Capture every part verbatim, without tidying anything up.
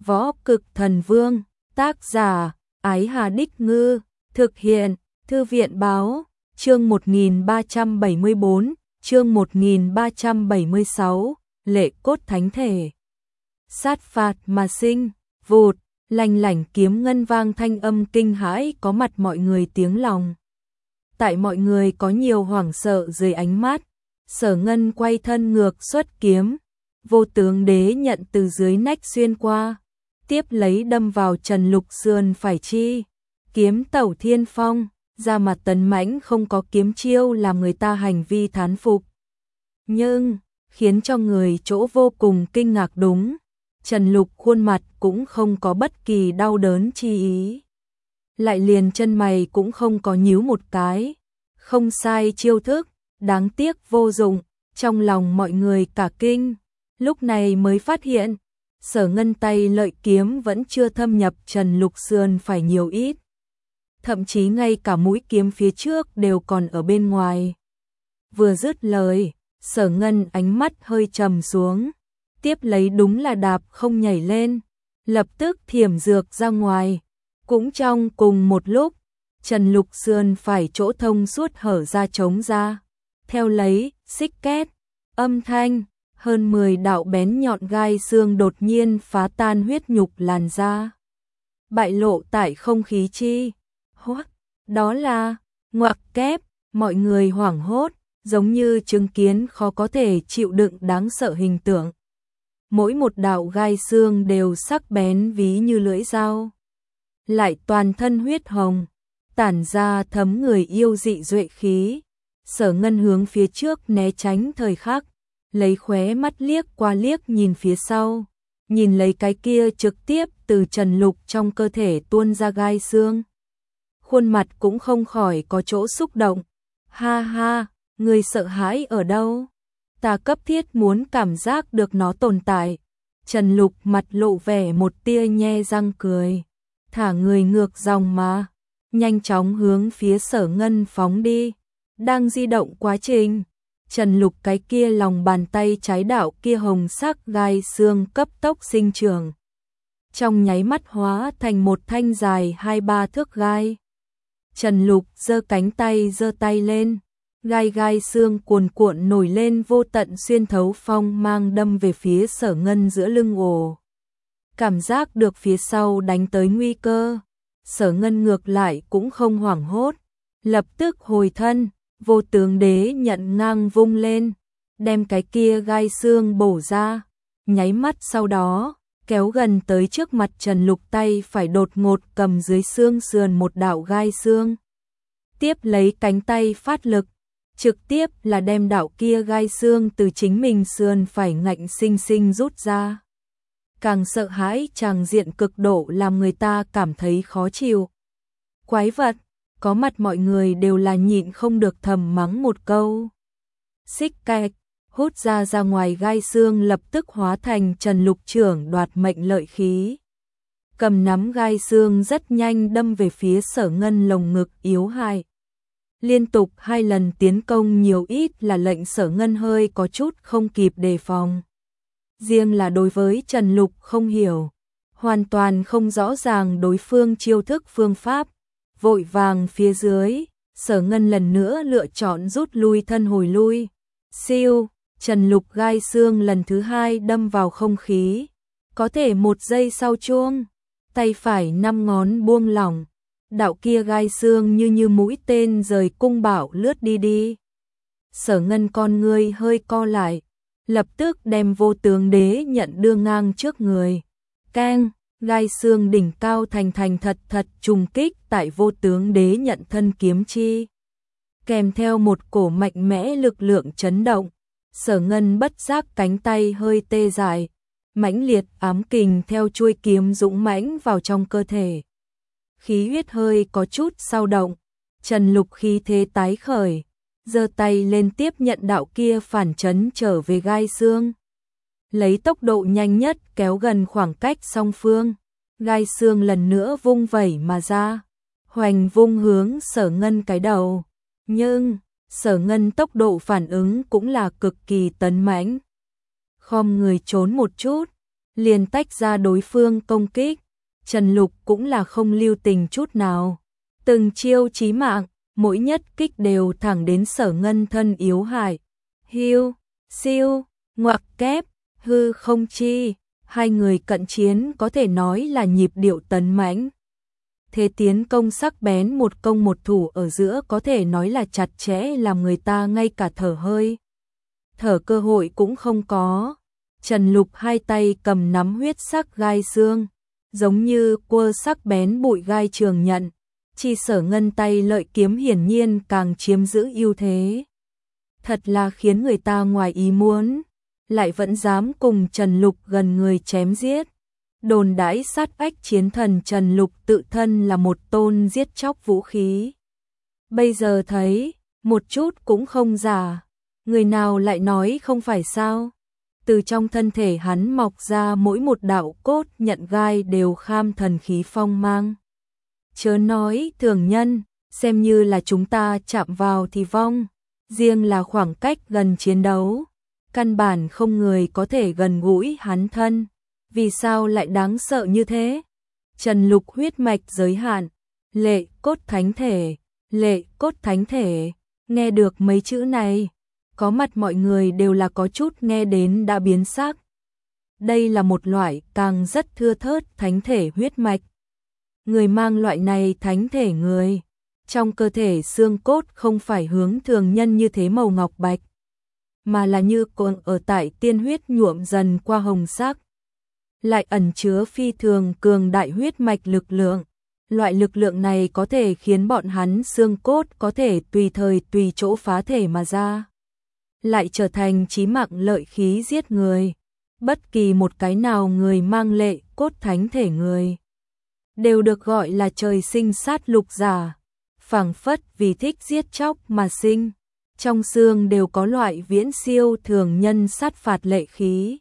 Võ Cực Thần Vương, tác giả, Ái Hà Đích Ngư, thực hiện, Thư viện Báo, chương một nghìn ba trăm bảy mươi bốn, chương một nghìn ba trăm bảy mươi sáu, Lệ Cốt Thánh Thể. Sát phạt mà sinh, vụt, lành lảnh kiếm ngân vang thanh âm kinh hãi có mặt mọi người tiếng lòng. Tại mọi người có nhiều hoảng sợ dưới ánh mắt, Sở Ngân quay thân ngược xuất kiếm, Vô Tướng Đế nhận từ dưới nách xuyên qua, tiếp lấy đâm vào Trần Lục sườn phải chi, kiếm tẩu thiên phong, ra mặt tấn mãnh không có kiếm chiêu làm người ta hành vi thán phục. Nhưng, khiến cho người chỗ vô cùng kinh ngạc đúng, Trần Lục khuôn mặt cũng không có bất kỳ đau đớn chi ý. Lại liền chân mày cũng không có nhíu một cái, không sai chiêu thức, đáng tiếc vô dụng, trong lòng mọi người cả kinh, lúc này mới phát hiện, Sở Ngân tay lợi kiếm vẫn chưa thâm nhập Trần Lục sườn phải nhiều ít. Thậm chí ngay cả mũi kiếm phía trước đều còn ở bên ngoài. Vừa dứt lời, Sở Ngân ánh mắt hơi trầm xuống, tiếp lấy đúng là đạp không nhảy lên, lập tức thiểm dược ra ngoài. Cũng trong cùng một lúc, Trần Lục sườn phải chỗ thông suốt hở ra trống ra. Theo lấy, xích két, âm thanh, hơn mười đạo bén nhọn gai xương đột nhiên phá tan huyết nhục làn da. Bại lộ tại không khí chi. Hoắc, đó là, ngoặc kép, mọi người hoảng hốt, giống như chứng kiến khó có thể chịu đựng đáng sợ hình tượng. Mỗi một đạo gai xương đều sắc bén ví như lưỡi dao. Lại toàn thân huyết hồng, tản ra thấm người yêu dị duệ khí. Sở Ngân hướng phía trước né tránh thời khắc, lấy khóe mắt liếc qua liếc nhìn phía sau, nhìn lấy cái kia trực tiếp từ Trần Lục trong cơ thể tuôn ra gai xương. Khuôn mặt cũng không khỏi có chỗ xúc động. Ha ha, người sợ hãi ở đâu? Ta cấp thiết muốn cảm giác được nó tồn tại. Trần Lục mặt lộ vẻ một tia nhe răng cười, thả người ngược dòng mà, nhanh chóng hướng phía Sở Ngân phóng đi. Đang di động quá trình, Trần Lục cái kia lòng bàn tay trái đạo kia hồng sắc gai xương cấp tốc sinh trưởng. Trong nháy mắt hóa thành một thanh dài hai ba thước gai. Trần Lục giơ cánh tay giơ tay lên, gai gai xương cuồn cuộn nổi lên vô tận xuyên thấu phong mang đâm về phía Sở Ngân giữa lưng ồ. Cảm giác được phía sau đánh tới nguy cơ, Sở Ngân ngược lại cũng không hoảng hốt, lập tức hồi thân. Vô Tướng Đế nhận ngang vung lên, đem cái kia gai xương bổ ra, nháy mắt sau đó, kéo gần tới trước mặt Trần Lục tay phải đột ngột cầm dưới xương sườn một đạo gai xương. Tiếp lấy cánh tay phát lực, trực tiếp là đem đạo kia gai xương từ chính mình sườn phải ngạnh sinh sinh rút ra. Càng sợ hãi tràng diện cực độ làm người ta cảm thấy khó chịu. Quái vật! Có mặt mọi người đều là nhịn không được thầm mắng một câu. Xích kẹt, hút ra ra ngoài gai xương lập tức hóa thành Trần Lục trưởng đoạt mệnh lợi khí. Cầm nắm gai xương rất nhanh đâm về phía Sở Ngân lồng ngực yếu hại. Liên tục hai lần tiến công nhiều ít là lệnh Sở Ngân hơi có chút không kịp đề phòng. Riêng là đối với Trần Lục không hiểu, hoàn toàn không rõ ràng đối phương chiêu thức phương pháp. Vội vàng phía dưới, Sở Ngân lần nữa lựa chọn rút lui thân hồi lui. Siêu, Trần Lục gai xương lần thứ hai đâm vào không khí. Có thể một giây sau chuông, tay phải năm ngón buông lỏng. Đạo kia gai xương như như mũi tên rời cung bảo lướt đi đi. Sở Ngân con ngươi hơi co lại, lập tức đem Vô Tướng Đế nhận đưa ngang trước người. Keng! Gai xương đỉnh cao thành thành thật thật trùng kích tại Vô Tướng Đế nhận thân kiếm chi. Kèm theo một cổ mạnh mẽ lực lượng chấn động, Sở Ngân bất giác cánh tay hơi tê dại, mãnh liệt ám kình theo chuôi kiếm dũng mãnh vào trong cơ thể. Khí huyết hơi có chút dao động, Trần Lục khí thế tái khởi, giơ tay lên tiếp nhận đạo kia phản chấn trở về gai xương. Lấy tốc độ nhanh nhất kéo gần khoảng cách song phương, gai xương lần nữa vung vẩy mà ra, hoành vung hướng Sở Ngân cái đầu. Nhưng, Sở Ngân tốc độ phản ứng cũng là cực kỳ tấn mãnh. Khom người trốn một chút, liền tách ra đối phương công kích. Trần Lục cũng là không lưu tình chút nào. Từng chiêu chí mạng, mỗi nhất kích đều thẳng đến Sở Ngân thân yếu hại. Hiu, siêu, ngoặc kép, hư không chi, hai người cận chiến có thể nói là nhịp điệu tấn mãnh. Thế tiến công sắc bén, một công một thủ ở giữa có thể nói là chặt chẽ, làm người ta ngay cả thở hơi thở cơ hội cũng không có. Trần Lục hai tay cầm nắm huyết sắc gai xương, giống như quơ sắc bén bụi gai trường nhận. Chỉ Sở Ngân tay lợi kiếm hiển nhiên càng chiếm giữ ưu thế. Thật là khiến người ta ngoài ý muốn, lại vẫn dám cùng Trần Lục gần người chém giết. Đồn đãi sát ách chiến thần Trần Lục tự thân là một tôn giết chóc vũ khí. Bây giờ thấy, một chút cũng không giả. Người nào lại nói không phải sao? Từ trong thân thể hắn mọc ra mỗi một đạo cốt nhận gai đều kham thần khí phong mang. Chớ nói thường nhân, xem như là chúng ta chạm vào thì vong. Riêng là khoảng cách gần chiến đấu, căn bản không người có thể gần gũi hắn thân. Vì sao lại đáng sợ như thế? Trần Lục huyết mạch giới hạn, lệ cốt thánh thể, lệ cốt thánh thể. Nghe được mấy chữ này, có mặt mọi người đều là có chút nghe đến đã biến sắc. Đây là một loại càng rất thưa thớt thánh thể huyết mạch. Người mang loại này thánh thể người, trong cơ thể xương cốt không phải hướng thường nhân như thế màu ngọc bạch, mà là như cồn ở tại tiên huyết nhuộm dần qua hồng sắc. Lại ẩn chứa phi thường cường đại huyết mạch lực lượng. Loại lực lượng này có thể khiến bọn hắn xương cốt có thể tùy thời tùy chỗ phá thể mà ra, lại trở thành chí mạng lợi khí giết người. Bất kỳ một cái nào người mang lệ cốt thánh thể người đều được gọi là trời sinh sát lục giả, phảng phất vì thích giết chóc mà sinh. Trong xương đều có loại viễn siêu thường nhân sát phạt lệ khí.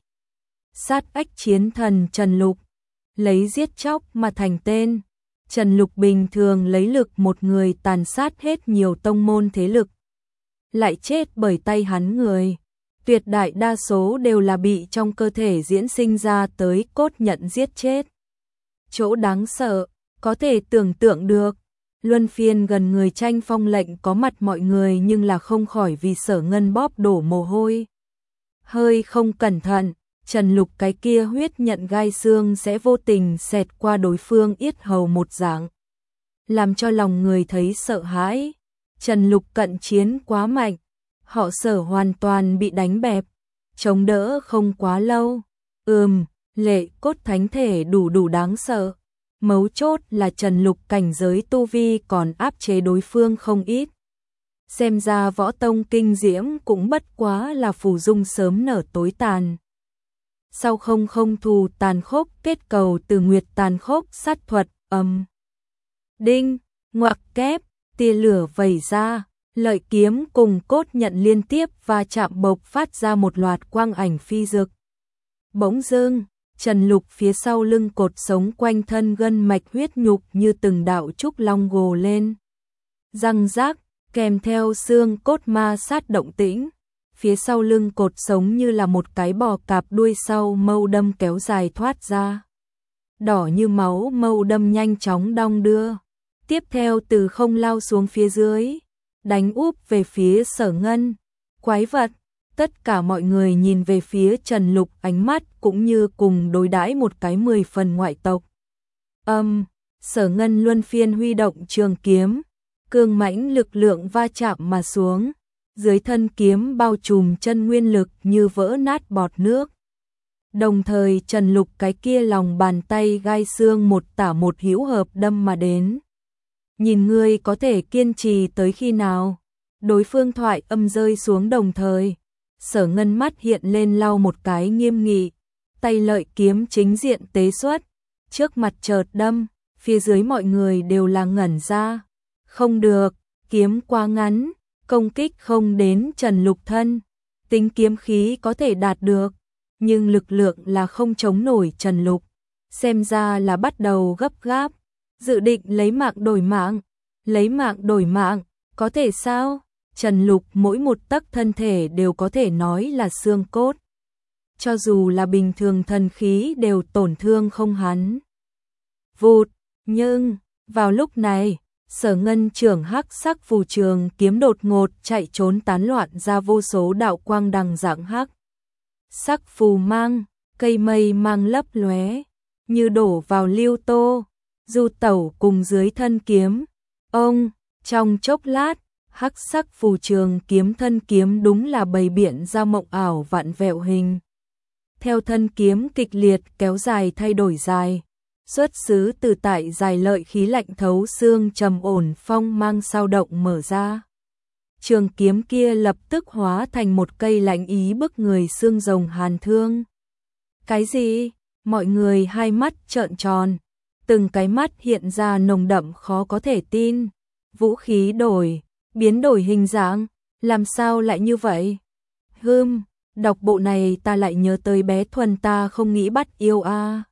Sát ách chiến thần Trần Lục, lấy giết chóc mà thành tên. Trần Lục bình thường lấy lực một người tàn sát hết nhiều tông môn thế lực, lại chết bởi tay hắn người. Tuyệt đại đa số đều là bị trong cơ thể diễn sinh ra tới cốt nhận giết chết. Chỗ đáng sợ, có thể tưởng tượng được. Luân phiên gần người tranh phong lệnh có mặt mọi người, nhưng là không khỏi vì Sở Ngân bóp đổ mồ hôi. Hơi không cẩn thận, Trần Lục cái kia huyết nhận gai xương sẽ vô tình xẹt qua đối phương yết hầu một dạng, làm cho lòng người thấy sợ hãi. Trần Lục cận chiến quá mạnh, họ Sở hoàn toàn bị đánh bẹp, chống đỡ không quá lâu. Ừm, lệ cốt thánh thể đủ đủ đáng sợ. Mấu chốt là Trần Lục cảnh giới tu vi còn áp chế đối phương không ít. Xem ra võ tông kinh diễm cũng bất quá là phù dung sớm nở tối tàn. Sau không không thù tàn khốc kết cầu từ nguyệt tàn khốc sát thuật âm. Đinh, ngoặc kép, tia lửa vẩy ra, lợi kiếm cùng cốt nhận liên tiếp và chạm bộc phát ra một loạt quang ảnh phi dực. Bỗng dưng, Trần Lục phía sau lưng cột sống quanh thân gân mạch huyết nhục như từng đạo trúc long gồ lên. Răng rác, kèm theo xương cốt ma sát động tĩnh. Phía sau lưng cột sống như là một cái bò cạp đuôi sau mâu đâm kéo dài thoát ra. Đỏ như máu mâu đâm nhanh chóng đong đưa. Tiếp theo từ không lao xuống phía dưới, đánh úp về phía Sở Ngân. Quái vật! Tất cả mọi người nhìn về phía Trần Lục, ánh mắt cũng như cùng đối đãi một cái mười phần ngoại tộc. Âm, Sở Ngân luân phiên huy động trường kiếm, cương mãnh lực lượng va chạm mà xuống. Dưới thân kiếm bao trùm chân nguyên lực như vỡ nát bọt nước. Đồng thời Trần Lục cái kia lòng bàn tay gai xương một tả một hữu hợp đâm mà đến. Nhìn ngươi có thể kiên trì tới khi nào? Đối phương thoại âm rơi xuống đồng thời, Sở Ngân mắt hiện lên lau một cái nghiêm nghị, tay lợi kiếm chính diện tế xuất, trước mặt chợt đâm, phía dưới mọi người đều là ngẩn ra. Không được, kiếm quá ngắn, công kích không đến Trần Lục thân, tính kiếm khí có thể đạt được, nhưng lực lượng là không chống nổi Trần Lục. Xem ra là bắt đầu gấp gáp, dự định lấy mạng đổi mạng, lấy mạng đổi mạng, có thể sao? Trần Lục mỗi một tấc thân thể đều có thể nói là xương cốt. cho dù là bình thường thần khí đều tổn thương không hắn. Vụt, nhưng, vào lúc này, Sở Ngân trưởng hắc sắc phù trường kiếm đột ngột chạy trốn tán loạn ra vô số đạo quang đằng dạng hắc. Sắc phù mang, cây mây mang lấp lóe, như đổ vào lưu tô, du tẩu cùng dưới thân kiếm. Ông, trong chốc lát, hắc sắc phù trường kiếm thân kiếm đúng là bày biện ra mộng ảo vạn vẹo hình. Theo thân kiếm kịch liệt kéo dài thay đổi dài, xuất xứ từ tại dài lợi khí lạnh thấu xương trầm ổn phong mang sao động mở ra. Trường kiếm kia lập tức hóa thành một cây lạnh ý bức người xương rồng hàn thương. Cái gì? Mọi người hai mắt trợn tròn, từng cái mắt hiện ra nồng đậm khó có thể tin. Vũ khí đổi, biến đổi hình dạng, làm sao lại như vậy? Hừm, đọc bộ này ta lại nhớ tới bé Thuần ta không nghĩ bắt yêu a. À.